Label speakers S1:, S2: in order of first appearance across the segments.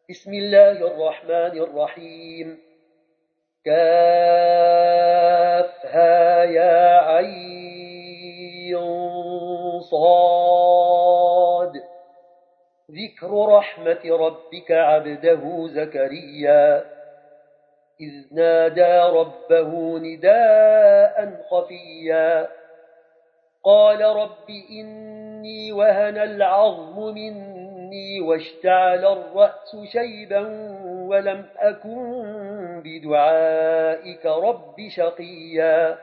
S1: بسم الله الرحمن الرحيم. كافها يا عين صاد. ذكر رحمة ربك عبده زكريا إذ نادى ربه نداء خفيا قال رب إني وهن العظم مني واشتعل الرأس شيبا ولم أكن بدعائك رب شقيا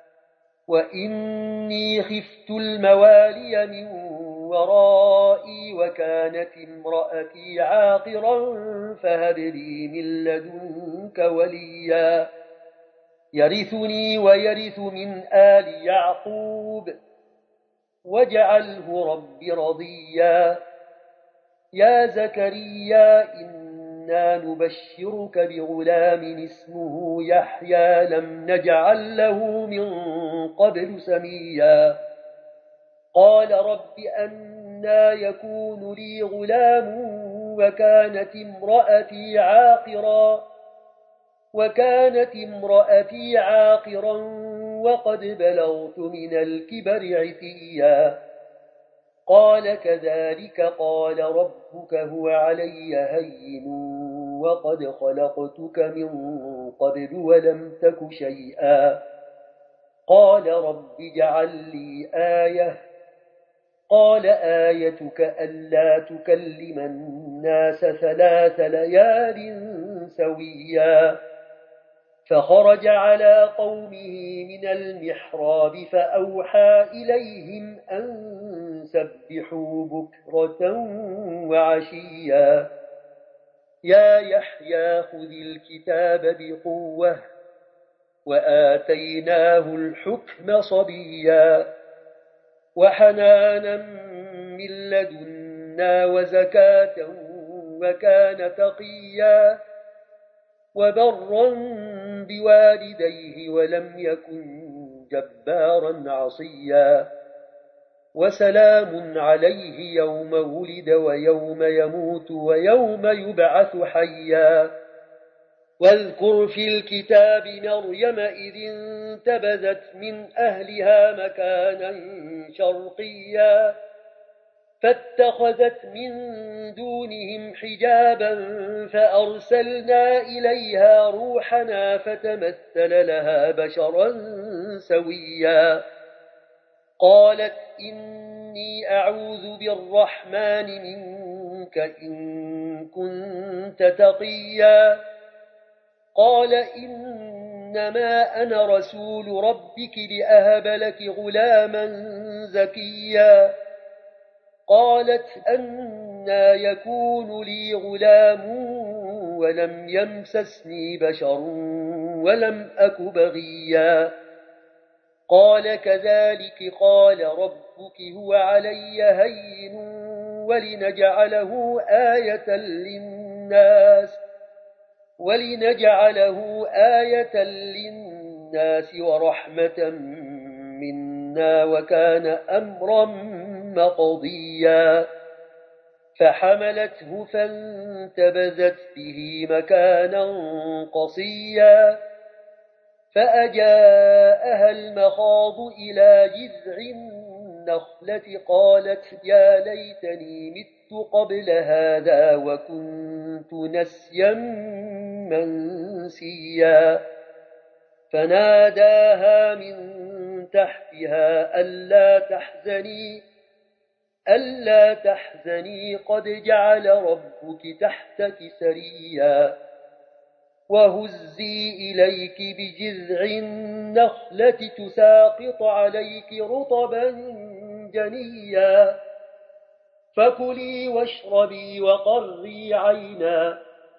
S1: وإني خفت الموالي من ورائي وكانت امرأتي عاقرا فهب لي من لدنك وليا يرثني ويرث من آل يعقوب واجعله رب رضيا يا زكريا إنا نبشرك بغلام اسمه يحيى لم نجعل له من قبل سميا قال رب أنى يكون لي غلام وكانت امرأتي عاقرا وقد بلغت من الكبر عتيا قال كذلك قال ربك هو علي هين وقد خلقتك من قبل ولم تك شيئا قال رب اجعل لي آية قال آيتك ألا تكلم الناس 3 ليال سويا فخرج على قومه من المحراب فأوحى إليهم أن سبحوا بكرة وعشيا يا يحيى خذ الكتاب بقوة وآتيناه الحكم صبيا وحنانا من لدنا وزكاة وكان تقيا وبرا بوالديه ولم يكن جبارا عصيا وسلام عليه يوم ولد ويوم يموت ويوم يبعث حيا واذكر في الكتاب مريم إذ انتبذت من أهلها مكانا شرقيا فاتخذت من دونهم حجابا فأرسلنا إليها روحنا فتمثل لها بشرا سويا قالت إني أعوذ بالرحمن منك إن كنت تقيا قال إنما أنا رسول ربك لأهب لك غلاما زكيا قالت أنى يكون لي غلام ولم يمسسني بشر ولم أك بغيا قال كذلك قال ربك هو علي هين ولنجعله آية للناس ورحمة منا وكان أمرا مقضيا فحملته فانتبذت به مكانا قصيا فأجاءها المخاض إلى جذع النخلة قالت يا ليتني مت قبل هذا وكنت نسيا منسيا فناداها من تحتها ألا تحزني قد جعل ربك تحتك سريا وهزي إليك بجذع النخلة تساقط عليك رطبا جنيا فكلي واشربي وقري عينا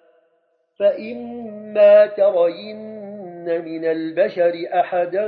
S1: فإما ترين من البشر أحدا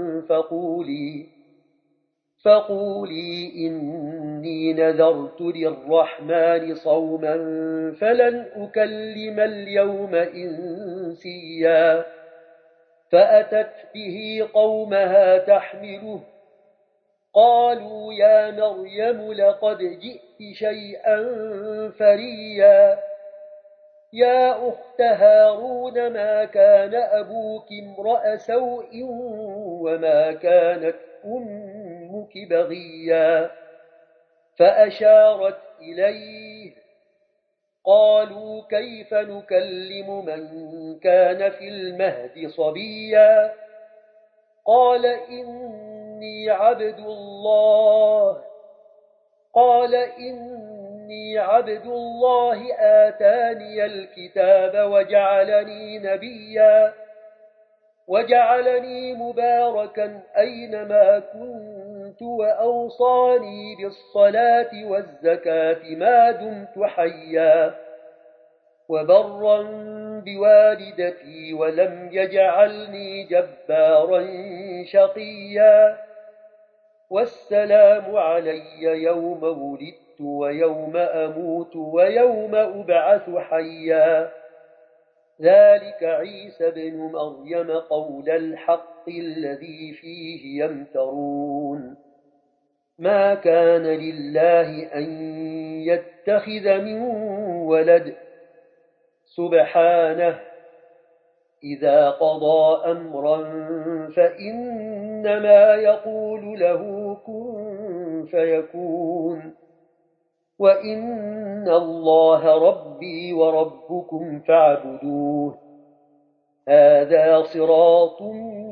S1: فقولي إني نذرت للرحمن صوما فلن أكلم اليوم إنسيا فأتت به قومها تحمله قالوا يا مريم لقد جئت شيئا فريا يا أخت هارون ما كان أبوك امرأ سوء وما كانت أمك بغيا فأشارت إليه قالوا كيف نكلم من كان في المهد صبيا قال إني عبد الله آتاني الكتاب وجعلني نبيا وجعلني مباركا أينما كنت وأوصاني بالصلاة والزكاة ما دمت حيا وبرا بوالدتي ولم يجعلني جبارا شقيا والسلام علي يوم ولدت ويوم أموت ويوم أبعث حيا ذلك عيسى بن مريم قول الحق الذي فيه يمترون ما كان لله أن يتخذ من ولد سبحانه إذا قضى أمرا فإنما يقول له كن فيكون وإن الله ربي وربكم فاعبدوه هذا صراط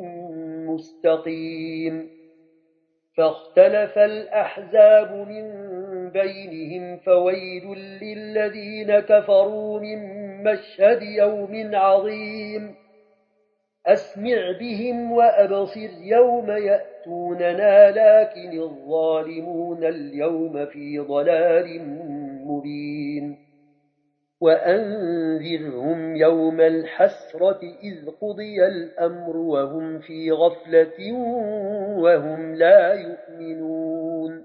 S1: مستقيم فاختلف الأحزاب من بينهم فويل للذين كفروا من مشهد يوم عظيم أسمع بهم وأبصر يوم يأتوننا لكن الظالمون اليوم في ضلال مبين وأنذرهم يوم الحسرة إذ قضي الأمر وهم في غفلة وهم لا يؤمنون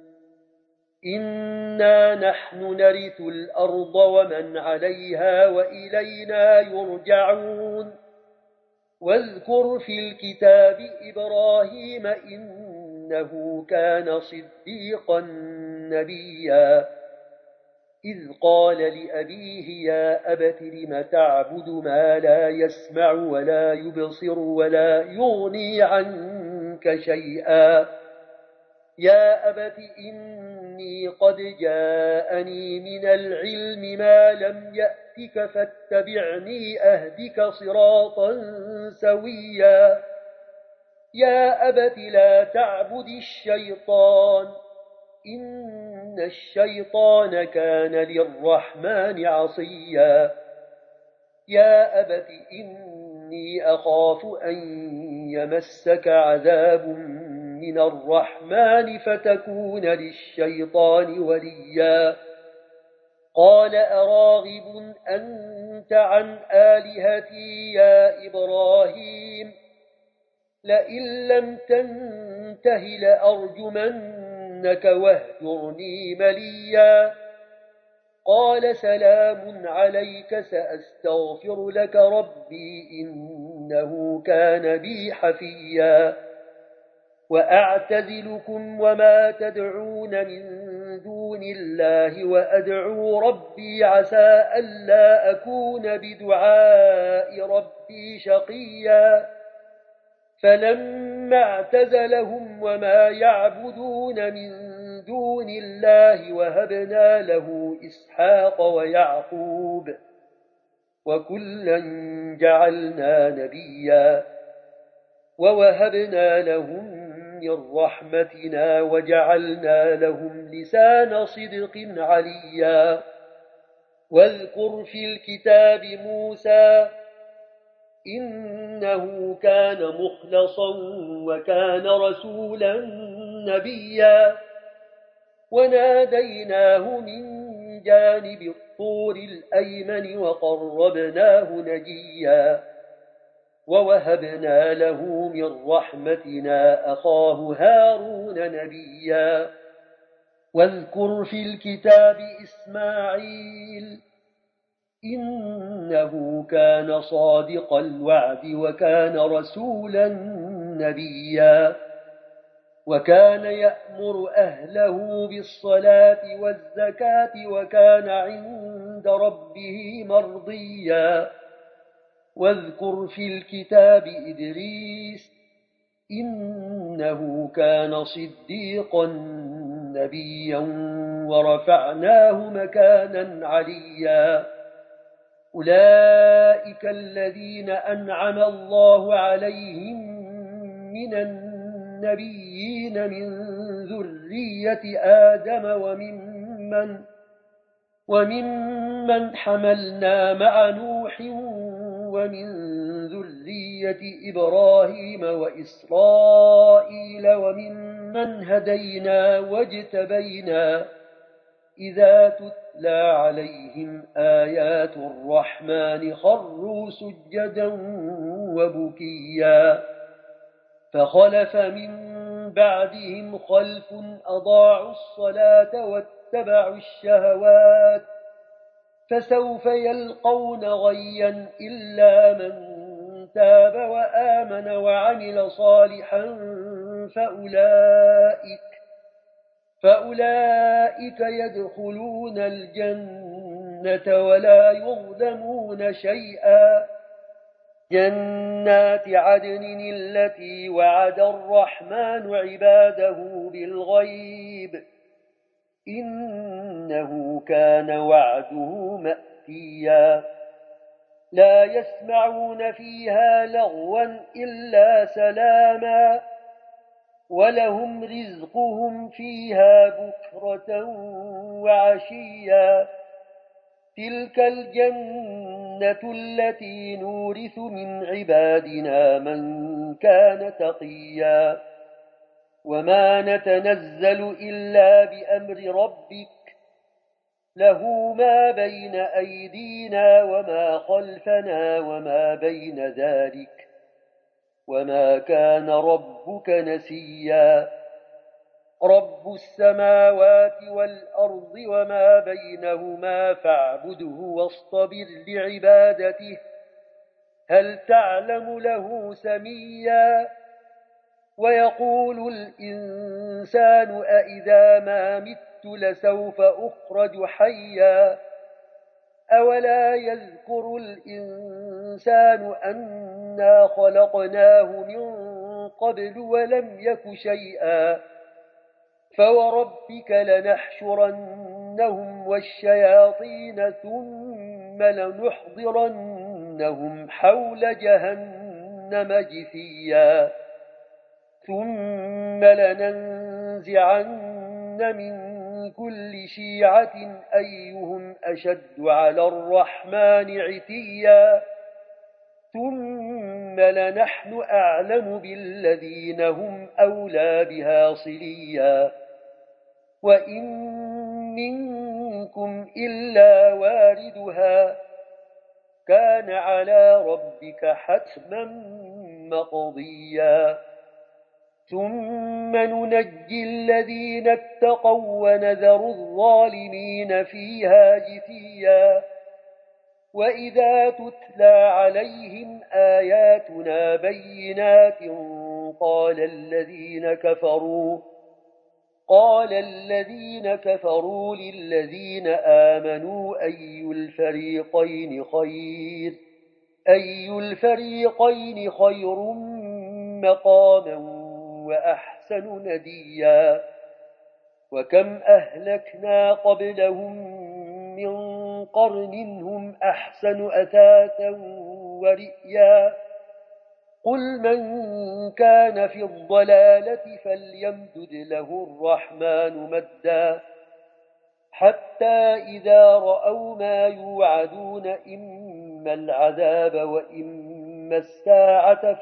S1: إنا نحن نرث الأرض ومن عليها وإلينا يرجعون واذكر في الكتاب إبراهيم إنه كان صديقا نبيا إذ قال لأبيه يا أبت لم تعبد ما لا يسمع ولا يبصر ولا يغني عنك شيئا يا أبت إني قد جاءني من العلم ما لم يأتك فاتبعني أهدك صراطا سويا يا أبت لا تعبد الشيطان إن الشيطان كان للرحمن عصيا يا أبت إني أخاف أن يمسك عذاب من الرحمن فتكون للشيطان وليا قال أراغب أنت عن آلهتي يا إبراهيم لئن لم تنته لأرجمنك واهجرني مليا قال سلام عليك سأستغفر لك ربي إنه كان بي حفيا وأعتزلكم وما تدعون من دون الله وأدعو ربي عسى ألا أكون بدعاء ربي شقيا فلما اعتزلهم وما يعبدون من دون الله وهبنا له إسحاق ويعقوب وكلا جعلنا نبيا ووهبنا لهم من رحمتنا وجعلنا لهم لسان صدق عليا واذكر في الكتاب موسى إنه كان مخلصا وكان رسولا نبيا وناديناه من جانب الطور الأيمن وقربناه نجيا ووهبنا له من رحمتنا أخاه هارون نبيا واذكر في الكتاب إسماعيل إنه كان صادق الوعد وكان رسولا نبيا وكان يأمر أهله بالصلاة والزكاة وكان عند ربه مرضيا واذكر في الكتاب إدريس إنه كان صديقا نبيا ورفعناه مكانا عليا أولئك الذين أنعم الله عليهم من النبيين من ذرية آدم وممن حملنا مع نوح ومن ذرية إبراهيم وإسرائيل وممن هدينا واجتبينا إذا تتلى عليهم آيات الرحمن خروا سجدا وبكيا فخلف من بعدهم خلف أضاعوا الصلاة واتبعوا الشهوات فسوف يلقون غيا إلا من تاب وآمن وعمل صالحا فأولئك يدخلون الجنة ولا يظلمون شيئا جنات عدن التي وعد الرحمن عباده بالغيب إنه كان وعده مأتيا لا يسمعون فيها لغوا إلا سلاما ولهم رزقهم فيها بكرة وعشيا تلك الجنة التي نورث من عبادنا من كان تقيا وما نتنزل إلا بأمر ربك له ما بين أيدينا وما خلفنا وما بين ذلك وما كان ربك نسيا رب السماوات والأرض وما بينهما فاعبده واصطبر لعبادته هل تعلم له سميا ويقول الإنسان أإذا ما مت لسوف أخرج حيا أولا يذكر الإنسان أنا خلقناه من قبل ولم يك شيئا فوربك لنحشرنهم والشياطين ثم لنحضرنهم حول جهنم جثيا ثم لننزعن من كل شيعة أيهم أشد على الرحمن عتيا ثم لنحن أعلم بالذين هم أولى بها صليا وإن منكم إلا واردها كان على ربك حتما مقضيا ثم ننجي الذين اتقوا ونذر الظالمين فيها جثيا وإذا تتلى عليهم آياتنا بينات قال الذين كفروا للذين آمنوا أي الفريقين خير مقاما وأحسن نديا وكم أهلكنا قبلهم من قرن هم أحسن أثاثا ورئيا قل من كان في الضلالة فليمدد له الرحمن مدا حتى إذا رأوا ما يوعدون إما العذاب وإما الساعة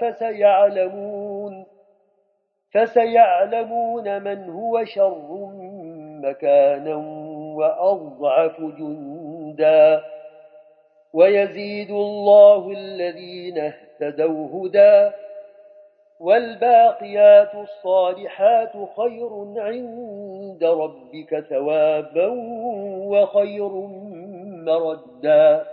S1: فسيعلمون من هو شر مكانا وأضعف جندا ويزيد الله الذين اهتدوا هدى والباقيات الصالحات خير عند ربك ثوابا وخير مردا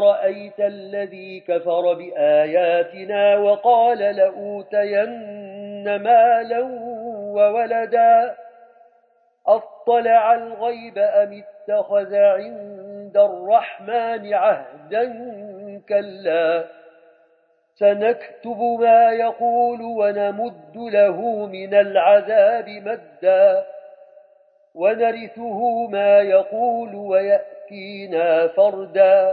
S1: أفرأيت الذي كفر بآياتنا وقال لأوتين مالا وولدا أطلع الغيب أم اتخذ عند الرحمن عهدا كلا سنكتب ما يقول ونمد له من العذاب مدا ونرثه ما يقول ويأتينا فردا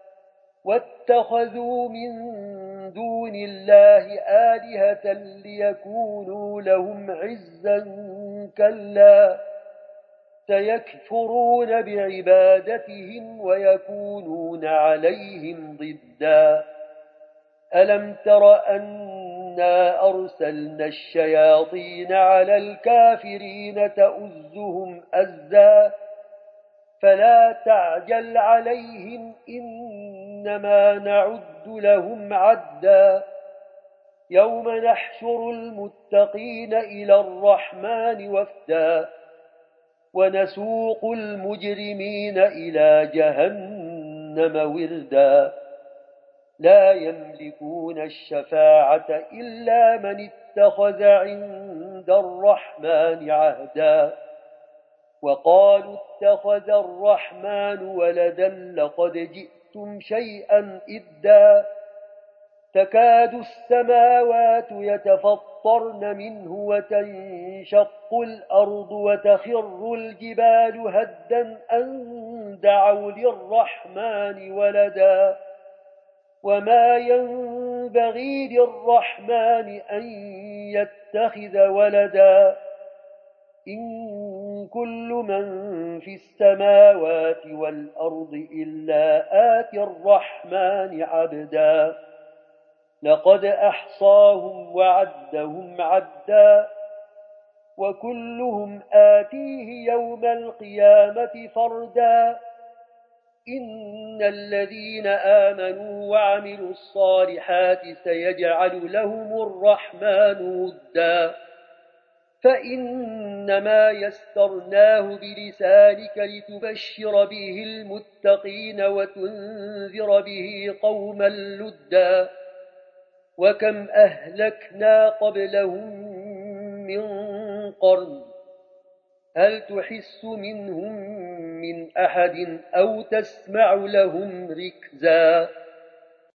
S1: واتخذوا من دون الله آلهة ليكونوا لهم عزا كلا سيكفرون بعبادتهم ويكونون عليهم ضدا ألم تر أنا أرسلنا الشياطين على الكافرين تؤزهم أزا فلا تعجل عليهم إنما نعد لهم عدا يوم نحشر المتقين إلى الرحمن وفدا ونسوق المجرمين إلى جهنم وردا لا يملكون الشفاعة إلا من اتخذ عند الرحمن عهدا وقالوا اتخذ الرحمن ولدا لقد جئتم شيئا إدا تكاد السماوات يتفطرن منه وتنشق الأرض وتخر الجبال هدا أن دعوا للرحمن ولدا وما ينبغي للرحمن أن يتخذ ولدا إن كل من في السماوات والأرض إلا آتي الرحمن عبدا لقد أحصاهم وعدهم عدا وكلهم آتيه يوم القيامة فردا إن الذين آمنوا وعملوا الصالحات سيجعل لهم الرحمن ودا فإنما يسرناه بلسانك لتبشر به المتقين وتنذر به قوما لدا وكم أهلكنا قبلهم من قرن هل تحس منهم من أحد أو تسمع لهم ركزا